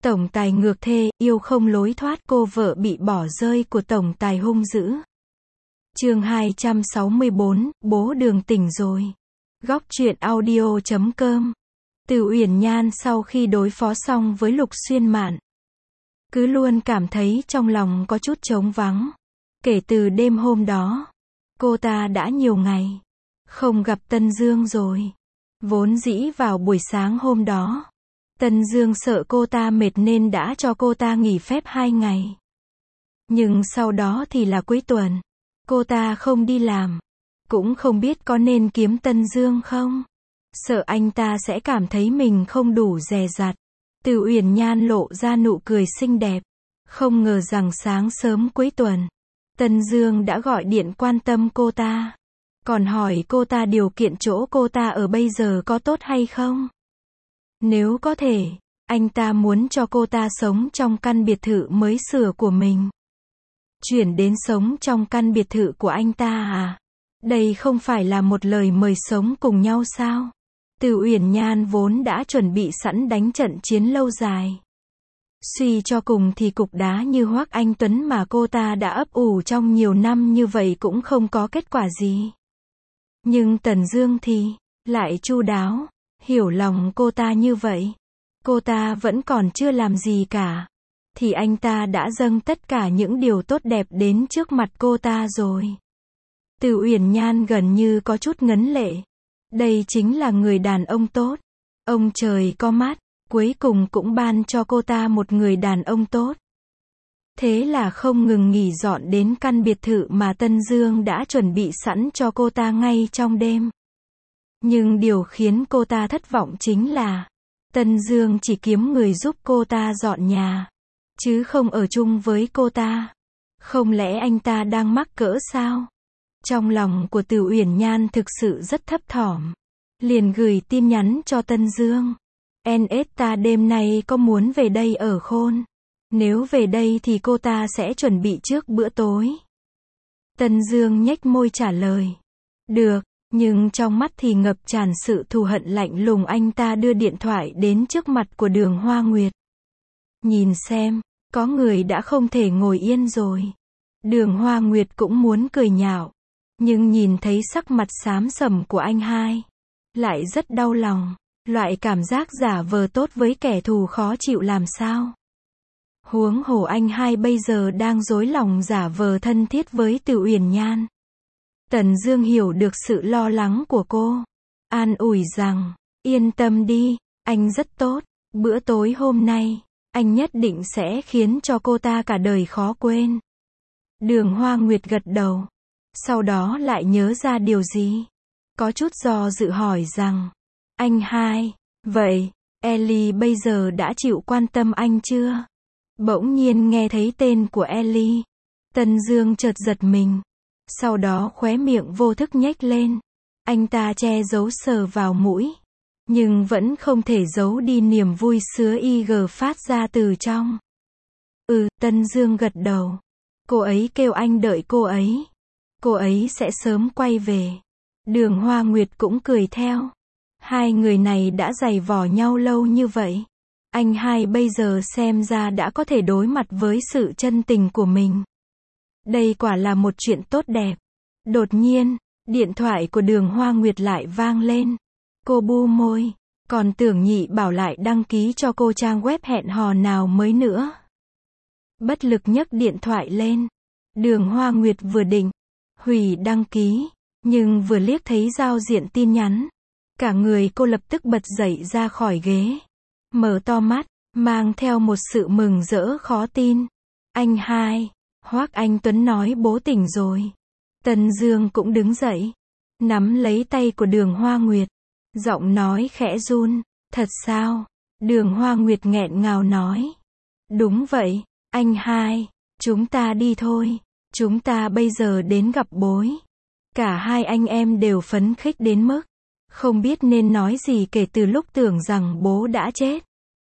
Tổng tài ngược thê, yêu không lối thoát, cô vợ bị bỏ rơi của tổng tài hung dữ. Chương 264, bố Đường tỉnh rồi. Góc truyện audio.com. Từ Uyển Nhan sau khi đối phó xong với Lục Xuyên Mạn, cứ luôn cảm thấy trong lòng có chút trống vắng. Kể từ đêm hôm đó, cô ta đã nhiều ngày không gặp Tân Dương rồi. Vốn dĩ vào buổi sáng hôm đó, Tân Dương sợ cô ta mệt nên đã cho cô ta nghỉ phép 2 ngày. Nhưng sau đó thì là cuối tuần, cô ta không đi làm. Cũng không biết có nên kiếm Tân Dương không? Sợ anh ta sẽ cảm thấy mình không đủ dè dặt. Từ Uyển Nhan lộ ra nụ cười xinh đẹp. Không ngờ rằng sáng sớm cuối tuần, Tân Dương đã gọi điện quan tâm cô ta. Còn hỏi cô ta điều kiện chỗ cô ta ở bây giờ có tốt hay không? Nếu có thể, anh ta muốn cho cô ta sống trong căn biệt thự mới sửa của mình. Chuyển đến sống trong căn biệt thự của anh ta à? Đây không phải là một lời mời sống cùng nhau sao? Từ Uyển Nhan vốn đã chuẩn bị sẵn đánh trận chiến lâu dài. Suy cho cùng thì cục đá như Hoắc Anh Tuấn mà cô ta đã ấp ủ trong nhiều năm như vậy cũng không có kết quả gì. Nhưng Tần Dương thì lại chu đáo, hiểu lòng cô ta như vậy. Cô ta vẫn còn chưa làm gì cả, thì anh ta đã dâng tất cả những điều tốt đẹp đến trước mặt cô ta rồi. Từ Uyển Nhan gần như có chút ngấn lệ. Đây chính là người đàn ông tốt. Ông trời có mắt, cuối cùng cũng ban cho cô ta một người đàn ông tốt. Thế là không ngừng nghỉ dọn đến căn biệt thự mà Tân Dương đã chuẩn bị sẵn cho cô ta ngay trong đêm. Nhưng điều khiến cô ta thất vọng chính là Tân Dương chỉ kiếm người giúp cô ta dọn nhà, chứ không ở chung với cô ta. Không lẽ anh ta đang mắc cỡ sao? Trong lòng của Từ Uyển Nhan thực sự rất thấp thỏm. Liền gửi tin nhắn cho Tân Dương. NS ta đêm nay có muốn về đây ở khôn? Nếu về đây thì cô ta sẽ chuẩn bị trước bữa tối. Tân Dương nhếch môi trả lời. Được, nhưng trong mắt thì ngập tràn sự thù hận lạnh lùng. Anh ta đưa điện thoại đến trước mặt của Đường Hoa Nguyệt. Nhìn xem, có người đã không thể ngồi yên rồi. Đường Hoa Nguyệt cũng muốn cười nhạo, nhưng nhìn thấy sắc mặt xám xầm của anh hai, lại rất đau lòng. Loại cảm giác giả vờ tốt với kẻ thù khó chịu làm sao. Huống hồ anh hai bây giờ đang dối lòng giả vờ thân thiết với Từ Uyển Nhan. Tần Dương hiểu được sự lo lắng của cô, an ủi rằng, yên tâm đi, anh rất tốt. Bữa tối hôm nay, anh nhất định sẽ khiến cho cô ta cả đời khó quên. Đường Hoa Nguyệt gật đầu. Sau đó lại nhớ ra điều gì, có chút do dự hỏi rằng, anh hai, vậy, Ellie bây giờ đã chịu quan tâm anh chưa? Bỗng nhiên nghe thấy tên của Ellie, Tân Dương chợt giật mình. Sau đó khóe miệng vô thức nhếch lên. Anh ta che giấu sờ vào mũi, nhưng vẫn không thể giấu đi niềm vui sứa IG phát ra từ trong. Tân Dương gật đầu. Cô ấy kêu anh đợi cô ấy. Cô ấy sẽ sớm quay về. Đường Hoa Nguyệt cũng cười theo. Hai người này đã giày vò nhau lâu như vậy. Anh hai bây giờ xem ra đã có thể đối mặt với sự chân tình của mình. Đây quả là một chuyện tốt đẹp. Đột nhiên, điện thoại của Đường Hoa Nguyệt lại vang lên. Cô bu môi, còn tưởng Nhị Bảo lại đăng ký cho cô trang web hẹn hò nào mới nữa. Bất lực nhấc điện thoại lên. Đường Hoa Nguyệt vừa định hủy đăng ký, nhưng vừa liếc thấy giao diện tin nhắn, cả người cô lập tức bật dậy ra khỏi ghế, mở to mắt, mang theo một sự mừng rỡ khó tin. Anh hai, Hoắc Anh Tuấn nói bố tỉnh rồi. Tân Dương cũng đứng dậy, nắm lấy tay của Đường Hoa Nguyệt, giọng nói khẽ run. Thật sao? Đường Hoa Nguyệt nghẹn ngào nói. Đúng vậy, anh hai, chúng ta đi thôi. Chúng ta bây giờ đến gặp bối. Cả hai anh em đều phấn khích đến mức không biết nên nói gì, kể từ lúc tưởng rằng bố đã chết,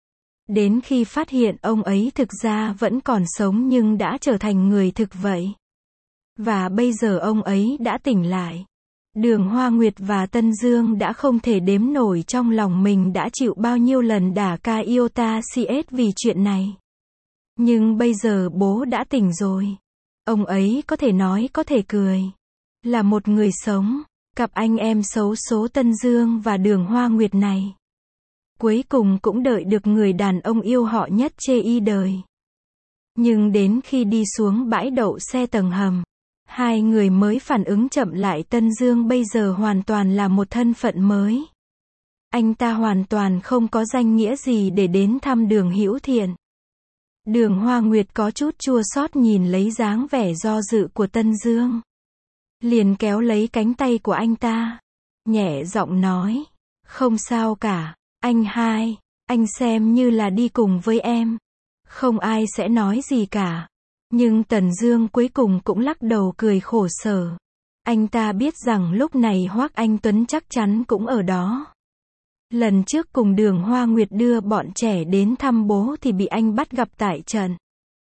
đến khi phát hiện ông ấy thực ra vẫn còn sống nhưng đã trở thành người thực vậy. Và bây giờ ông ấy đã tỉnh lại. Đường Hoa Nguyệt và Tân Dương đã không thể đếm nổi trong lòng mình đã chịu bao nhiêu lần đả ca iota CS vì chuyện này. Nhưng bây giờ bố đã tỉnh rồi. Ông ấy có thể nói có thể cười. Là một người sống. Cặp anh em xấu số Tân Dương và Đường Hoa Nguyệt này. Cuối cùng cũng đợi được người đàn ông yêu họ nhất chê y đời. Nhưng đến khi đi xuống bãi đậu xe tầng hầm, hai người mới phản ứng chậm lại Tân Dương bây giờ hoàn toàn là một thân phận mới. Anh ta hoàn toàn không có danh nghĩa gì để đến thăm Đường Hữu Thiện. Đường Hoa Nguyệt có chút chua xót nhìn lấy dáng vẻ do dự của Tân Dương. Liền kéo lấy cánh tay của anh ta. Nhẹ giọng nói. Không sao cả. Anh hai. Anh xem như là đi cùng với em. Không ai sẽ nói gì cả. Nhưng Tần Dương cuối cùng cũng lắc đầu cười khổ sở. Anh ta biết rằng lúc này Hoắc Anh Tuấn chắc chắn cũng ở đó. Lần trước cùng Đường Hoa Nguyệt đưa bọn trẻ đến thăm bố thì bị anh bắt gặp tại trận.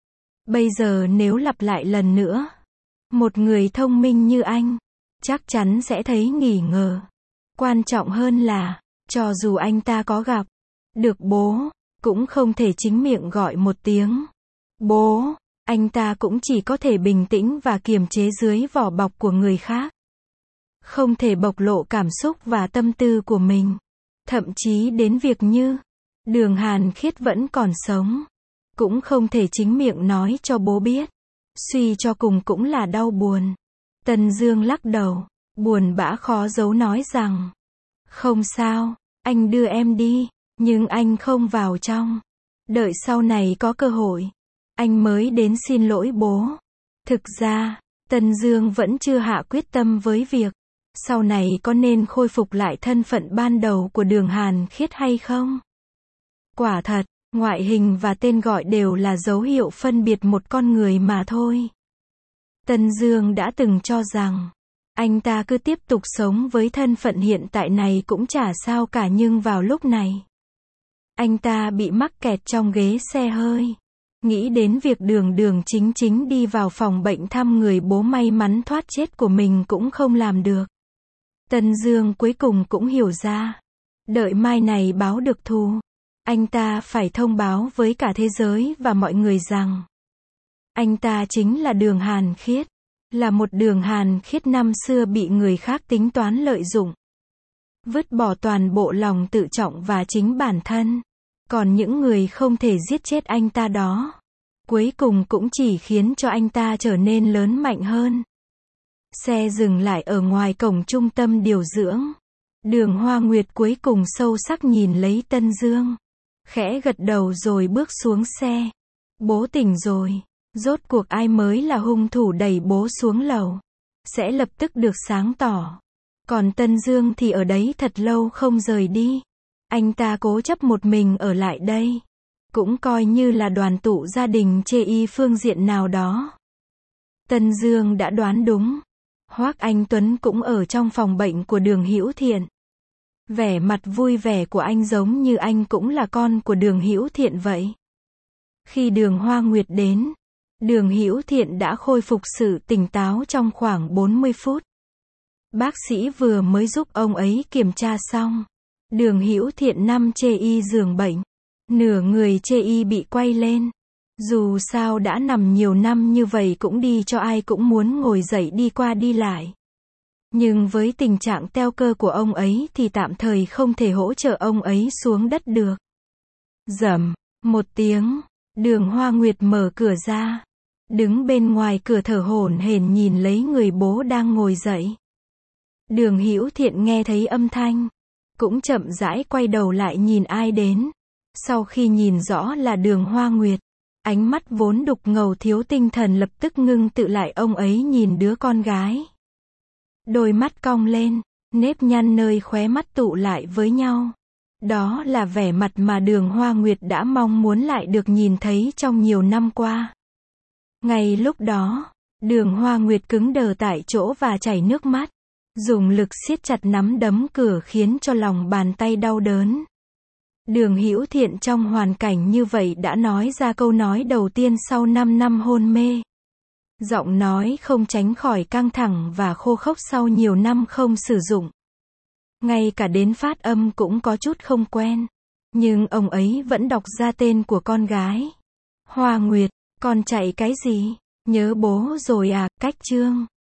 Bây giờ nếu lặp lại lần nữa, một người thông minh như anh, chắc chắn sẽ thấy nghi ngờ. Quan trọng hơn là, cho dù anh ta có gặp được bố, cũng không thể chính miệng gọi một tiếng bố, anh ta cũng chỉ có thể bình tĩnh và kiềm chế dưới vỏ bọc của người khác. Không thể bộc lộ cảm xúc và tâm tư của mình. Thậm chí đến việc như Đường Hàn Khiết vẫn còn sống, cũng không thể chính miệng nói cho bố biết. Suy cho cùng cũng là đau buồn. Tần Dương lắc đầu, buồn bã khó giấu nói rằng, không sao, anh đưa em đi, nhưng anh không vào trong. Đợi sau này có cơ hội, anh mới đến xin lỗi bố. Thực ra, Tần Dương vẫn chưa hạ quyết tâm với việc sau này có nên khôi phục lại thân phận ban đầu của Đường Hàn Khiết hay không. Quả thật, ngoại hình và tên gọi đều là dấu hiệu phân biệt một con người mà thôi. Tần Dương đã từng cho rằng, anh ta cứ tiếp tục sống với thân phận hiện tại này cũng chả sao cả, nhưng vào lúc này, anh ta bị mắc kẹt trong ghế xe hơi. Nghĩ đến việc Đường Chính Chính đi vào phòng bệnh thăm người bố may mắn thoát chết của mình cũng không làm được. Tần Dương cuối cùng cũng hiểu ra, đợi mai này báo được thù, anh ta phải thông báo với cả thế giới và mọi người rằng anh ta chính là Đường Hàn Khiết, là một Đường Hàn Khiết năm xưa bị người khác tính toán lợi dụng, vứt bỏ toàn bộ lòng tự trọng và chính bản thân. Còn những người không thể giết chết anh ta đó, cuối cùng cũng chỉ khiến cho anh ta trở nên lớn mạnh hơn. Xe dừng lại ở ngoài cổng trung tâm điều dưỡng. Đường Hoa Nguyệt cuối cùng sâu sắc nhìn lấy Tân Dương, khẽ gật đầu rồi bước xuống xe. Bố tỉnh rồi. Rốt cuộc ai mới là hung thủ đẩy bố xuống lầu, sẽ lập tức được sáng tỏ. Còn Tân Dương thì ở đấy thật lâu không rời đi. Anh ta cố chấp một mình ở lại đây, cũng coi như là đoàn tụ gia đình chê y phương diện nào đó. Tân Dương đã đoán đúng. Hoắc Anh Tuấn cũng ở trong phòng bệnh của Đường Hữu Thiện. Vẻ mặt vui vẻ của anh giống như anh cũng là con của Đường Hữu Thiện vậy. Khi Đường Hoa Nguyệt đến, Đường Hữu Thiện đã khôi phục sự tỉnh táo trong khoảng 40 phút. Bác sĩ vừa mới giúp ông ấy kiểm tra xong. Đường Hữu Thiện nằm chê y giường bệnh. Nửa người chê y bị quay lên. Dù sao đã nằm nhiều năm như vậy cũng đi cho ai cũng muốn ngồi dậy đi qua đi lại. Nhưng với tình trạng teo cơ của ông ấy thì tạm thời không thể hỗ trợ ông ấy xuống đất được. Rầm, một tiếng, Đường Hoa Nguyệt mở cửa ra. Đứng bên ngoài cửa thở hổn hển nhìn lấy người bố đang ngồi dậy. Đường Hữu Thiện nghe thấy âm thanh, cũng chậm rãi quay đầu lại nhìn ai đến. Sau khi nhìn rõ là Đường Hoa Nguyệt, ánh mắt vốn đục ngầu thiếu tinh thần lập tức ngưng tự lại, ông ấy nhìn đứa con gái. Đôi mắt cong lên, nếp nhăn nơi khóe mắt tụ lại với nhau. Đó là vẻ mặt mà Đường Hoa Nguyệt đã mong muốn lại được nhìn thấy trong nhiều năm qua. Ngay lúc đó, Đường Hoa Nguyệt cứng đờ tại chỗ và chảy nước mắt. Dùng lực siết chặt nắm đấm cửa khiến cho lòng bàn tay đau đớn. Đường Hữu Thiện trong hoàn cảnh như vậy đã nói ra câu nói đầu tiên sau 5 năm hôn mê. Giọng nói không tránh khỏi căng thẳng và khô khốc sau nhiều năm không sử dụng. Ngay cả đến phát âm cũng có chút không quen. Nhưng ông ấy vẫn đọc ra tên của con gái. Hoa Nguyệt, con chạy cái gì? Nhớ bố rồi à, Cách Trương.